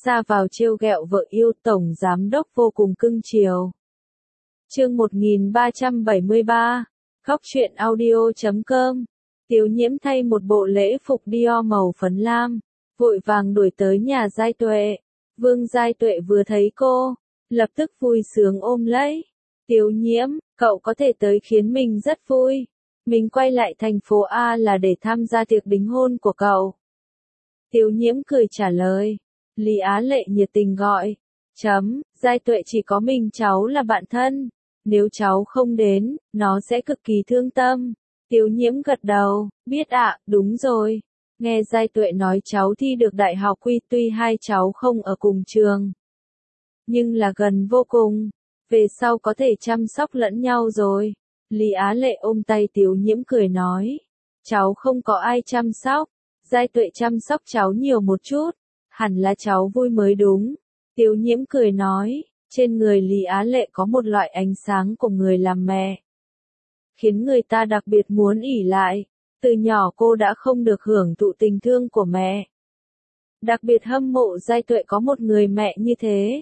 Ra vào trêu ghẹo vợ yêu, tổng giám đốc vô cùng cưng chiều. Chương 1373, Góc truyện audio.com. Tiếu Nhiễm thay một bộ lễ phục Dior màu phấn lam, vội vàng đuổi tới nhà Giai Tuệ. Vương Giai Tuệ vừa thấy cô, lập tức vui sướng ôm lấy. Tiếu Nhiễm, cậu có thể tới khiến mình rất vui. Mình quay lại thành phố A là để tham gia tiệc đính hôn của cậu. Tiếu Nhiễm cười trả lời. Lý Á Lệ nhiệt tình gọi. Giai Tuệ chỉ có mình cháu là bạn thân. Nếu cháu không đến, nó sẽ cực kỳ thương tâm. Tiếu Nhiễm gật đầu, biết ạ, đúng rồi. Nghe Giai Tuệ nói cháu thi được đại học Quy, tuy hai cháu không ở cùng trường, nhưng là gần vô cùng. Về sau có thể chăm sóc lẫn nhau rồi. Lý Á Lệ ôm tay Tiếu Nhiễm cười nói. Cháu không có ai chăm sóc. Giai Tuệ chăm sóc cháu nhiều một chút. Hẳn là cháu vui mới đúng. Tiếu Nhiễm cười nói. Trên người Lý Á Lệ có một loại ánh sáng của người làm mẹ, khiến người ta đặc biệt muốn ỷ lại. Từ nhỏ cô đã không được hưởng thụ tình thương của mẹ, đặc biệt hâm mộ Giai Tuệ có một người mẹ như thế.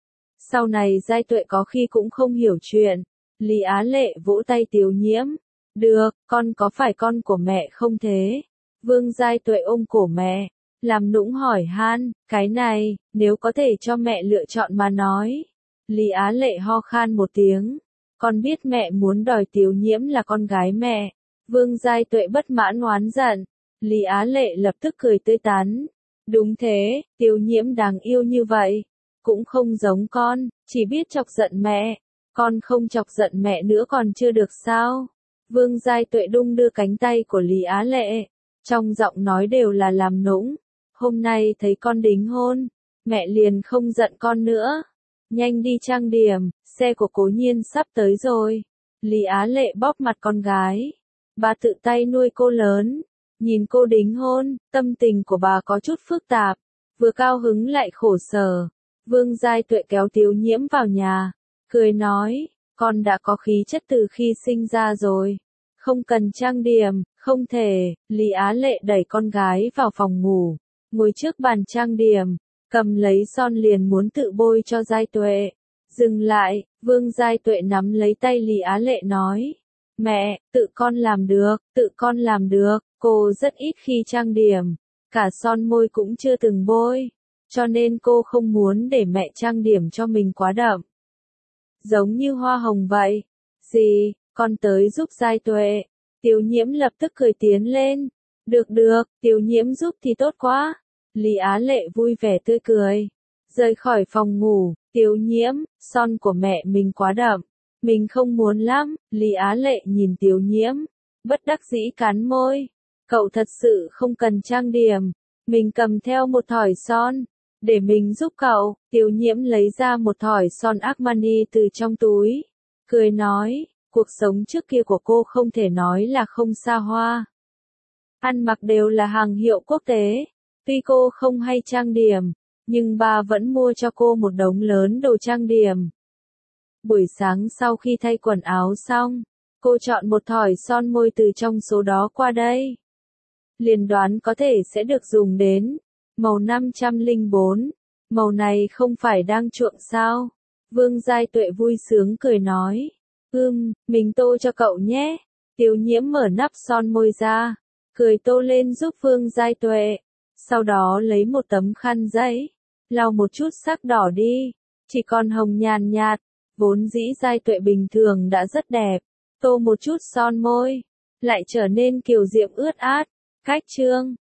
Sau này Giai Tuệ có khi cũng không hiểu chuyện. Lý Á Lệ vỗ tay Tiếu Nhiễm. Được, con có phải con của mẹ không thế? Vương Giai Tuệ ôm cổ mẹ, làm nũng hỏi han, cái này, nếu có thể cho mẹ lựa chọn mà nói. Lý Á Lệ ho khan một tiếng. Con biết mẹ muốn đòi Tiếu Nhiễm là con gái mẹ. Vương Giai Tuệ bất mãn oán giận. Lý Á Lệ lập tức cười tươi tắn. Đúng thế, Tiếu Nhiễm đáng yêu như vậy. Cũng không giống con, chỉ biết chọc giận mẹ. Con không chọc giận mẹ nữa còn chưa được sao? Vương Giai Tuệ đung đưa cánh tay của Lý Á Lệ. Trong giọng nói đều là làm nũng. Hôm nay thấy con đính hôn, mẹ liền không giận con nữa. Nhanh đi trang điểm, xe của Cố Nhiên sắp tới rồi. Lý Á Lệ bóp mặt con gái. Bà tự tay nuôi cô lớn. Nhìn cô đính hôn, tâm tình của bà có chút phức tạp. Vừa cao hứng lại khổ sở. Vương Giai Tuệ kéo Tiếu Nhiễm vào nhà. Cười nói, con đã có khí chất từ khi sinh ra rồi. Không cần trang điểm, không thể. Lý Á Lệ đẩy con gái vào phòng ngủ. Ngồi trước bàn trang điểm. Cầm lấy son liền muốn tự bôi cho Giai Tuệ. Dừng lại, Vương Giai Tuệ nắm lấy tay Lý Á Lệ nói. Mẹ, tự con làm được, tự con làm được. Cô rất ít khi trang điểm. Cả son môi cũng chưa từng bôi. Cho nên cô không muốn để mẹ trang điểm cho mình quá đậm. Giống như hoa hồng vậy. Gì, con tới giúp Giai Tuệ. Tiếu Nhiễm lập tức cười tiến lên. Được được, Tiếu Nhiễm giúp thì tốt quá. Lý Á Lệ vui vẻ tươi cười. Rời khỏi phòng ngủ, Tiếu Nhiễm, son của mẹ mình quá đậm. Mình không muốn lắm. Lý Á Lệ nhìn Tiếu Nhiễm. Bất đắc dĩ cắn môi. Cậu thật sự không cần trang điểm. Mình cầm theo một thỏi son. Để mình giúp cậu. Tiếu Nhiễm lấy ra một thỏi son Armani từ trong túi. Cười nói, cuộc sống trước kia của cô không thể nói là không xa hoa. Ăn mặc đều là hàng hiệu quốc tế. Tuy cô không hay trang điểm, nhưng bà vẫn mua cho cô một đống lớn đồ trang điểm. Buổi sáng sau khi thay quần áo xong, cô chọn một thỏi son môi từ trong số đó qua đây. Liền đoán có thể sẽ được dùng đến. Màu 504. Màu này không phải đang chuộng sao? Vương Giai Tuệ vui sướng cười nói. Mình tô cho cậu nhé. Tiếu Nhiễm mở nắp son môi ra. Cười tô lên giúp Vương Giai Tuệ. Sau đó lấy một tấm khăn giấy. Lau một chút sắc đỏ đi. Chỉ còn hồng nhàn nhạt. Vốn dĩ Giai Tuệ bình thường đã rất đẹp. Tô một chút son môi. Lại trở nên kiều diễm ướt át. Cách chương.